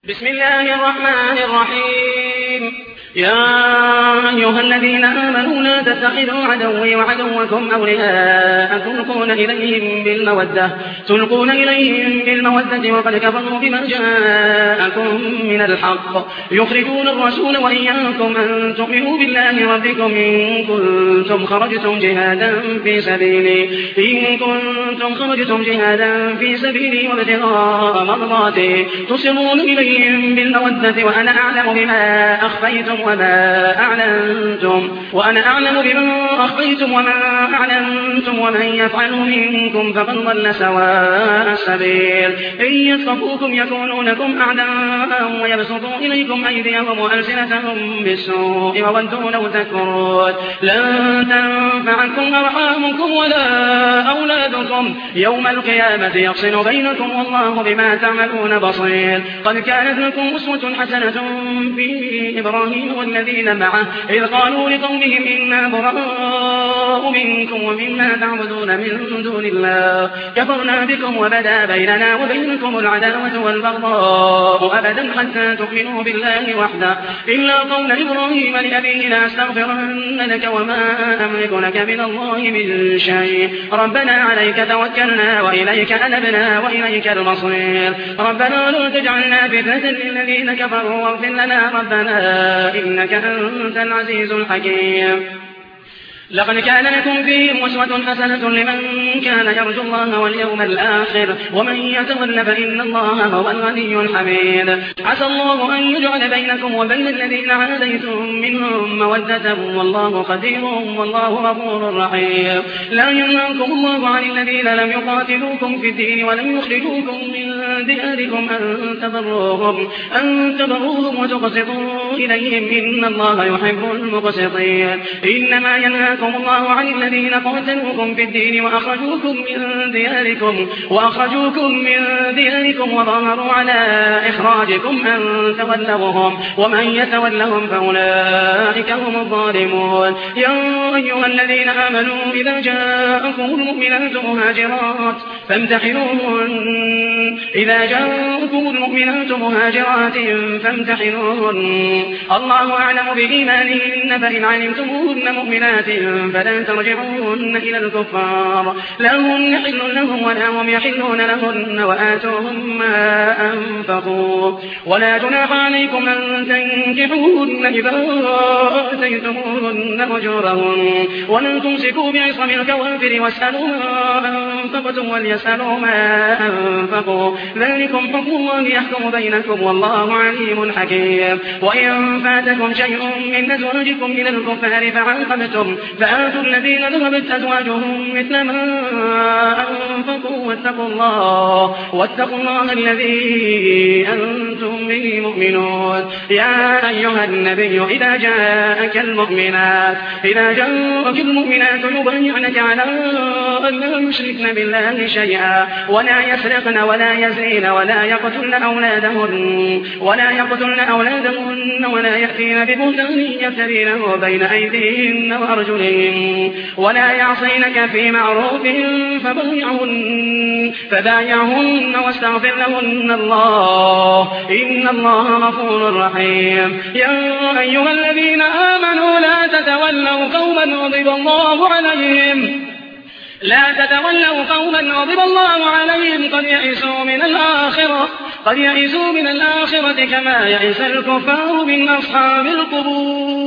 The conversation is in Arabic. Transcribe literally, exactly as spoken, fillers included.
بسم الله الرحمن الرحيم يا أيها الذين آمنوا لا تتخذوا عدوي وعدوكم أولياء تلقون إليهم بالمودة تلقون إليهم بالمودة وقد كفروا بما جاءكم من الحق يخرجون الرسول وإياكم أن تؤمنوا بالله ربكم إن كنتم خرجتم جهادا في سبيلي إن كنتم خرجتم جهادا في سبيلي وابتغاء مرضاتي تصرون إليهم بالمودة وأنا أعلم بما أخفيتم وما أعلنتم وأنا أعلم بما أخفيتم وما أعلنتم ومن يفعله منكم فقد ضل سواء السبيل إن يثقفوكم يكونوا لكم أعداء ويبسطوا إليكم أيديهم وألسنتهم بالسوء وودوا لو تكفرون لن تنفعكم أرحامكم ولا أولادكم يوم القيامة يفصل بينكم والله بما تعملون بصير قد كانت لكم أسوة حسنة في إبراهيم والذين معه إذ قالوا لقومهم إنا براء منكم ومما تعبدون من دون الله كفرنا بكم وبدا بيننا وبينكم العداوة والبغضاء أبدا حتى تؤمنوا بالله وحده إلا قول إبراهيم لأبيه لأستغفرن لك وما أملك لك من الله من شيء ربنا عليك توكلنا وإليك أنبنا وإليك المصير ربنا لا تجعلنا فتنة للذين كفروا واغفر لنا ربنا إنك أنت العزيز الحكيم لقد كان لكم فيهم أسوة حسنة لمن كان يرجو الله واليوم الآخر ومن يتول فإن الله هو الغني الحميد عسى الله أن يجعل بينكم وبين الذين عاديتم منهم مودة والله قدير والله غفور رحيم لا ينهاكم الله عن الذين لم يقاتلوكم في الدين ولم يخرجوكم من دياركم أن تبروهم أن تبروهم وتقسطوا إليهم إن الله يحب المقسطين إنما ينهاكم الله عن الذين قاتلوكم في الدين وأخرجوكم من دياركم وأخرجوكم من دياركم وظاهروا على إخراجكم أن تولوهم ومن يتولهم فأولئك هم الظالمون يا أيها الذين آمنوا إذا جاءكم المؤمنات مهاجرات فامتحنوهن إذا جاءكم المؤمنات مهاجرات فامتحنوهن الله أعلم بإيمانهن فإن علمتموهن مؤمنات فلا ترجعوهن إلى الكفار لا هم يحل لهم ولا هم يحلون لهن وآتوهم ما أنفقوا ولا جناح عليكم أن تنكحوهن إذا آتيتموهن أجورهن ولا تمسكوا بعصم الكوافر واسألوا ما أنفقتم وليسألوا ما أنفقوا ذلكم حكم الله يحكم بينكم والله عليم حكيم وإن فاتكم شيء من أزواجكم إلى الكفار فعاقبتم فآتوا الذين ذهبت أزواجهم مثل ما أنفقوا واتقوا الله واتقوا الله الذي أنتم به مؤمنون يا أيها النبي إذا جاءك المؤمنات إذا جاءك المؤمنات يبايعنك على أن لا يشركن بالله شيئا ولا يسرقن ولا يزنين ولا يقتلن أولادهن ولا يقتلن أولادهن ولا يأتين ببهتان يفترينه بين أيديهن وأرجلهن ولا يعصينك في معروف فبايعهن فبايعهن واستغفر لهن الله إن الله غفور رحيم يا أيها الذين آمنوا لا تتولوا قوما غضب الله عليهم لا تتولوا قوما غضب الله عليهم قد يئسوا من الآخرة قد يئسوا من الآخرة كما يئس الكفار من أصحاب القبور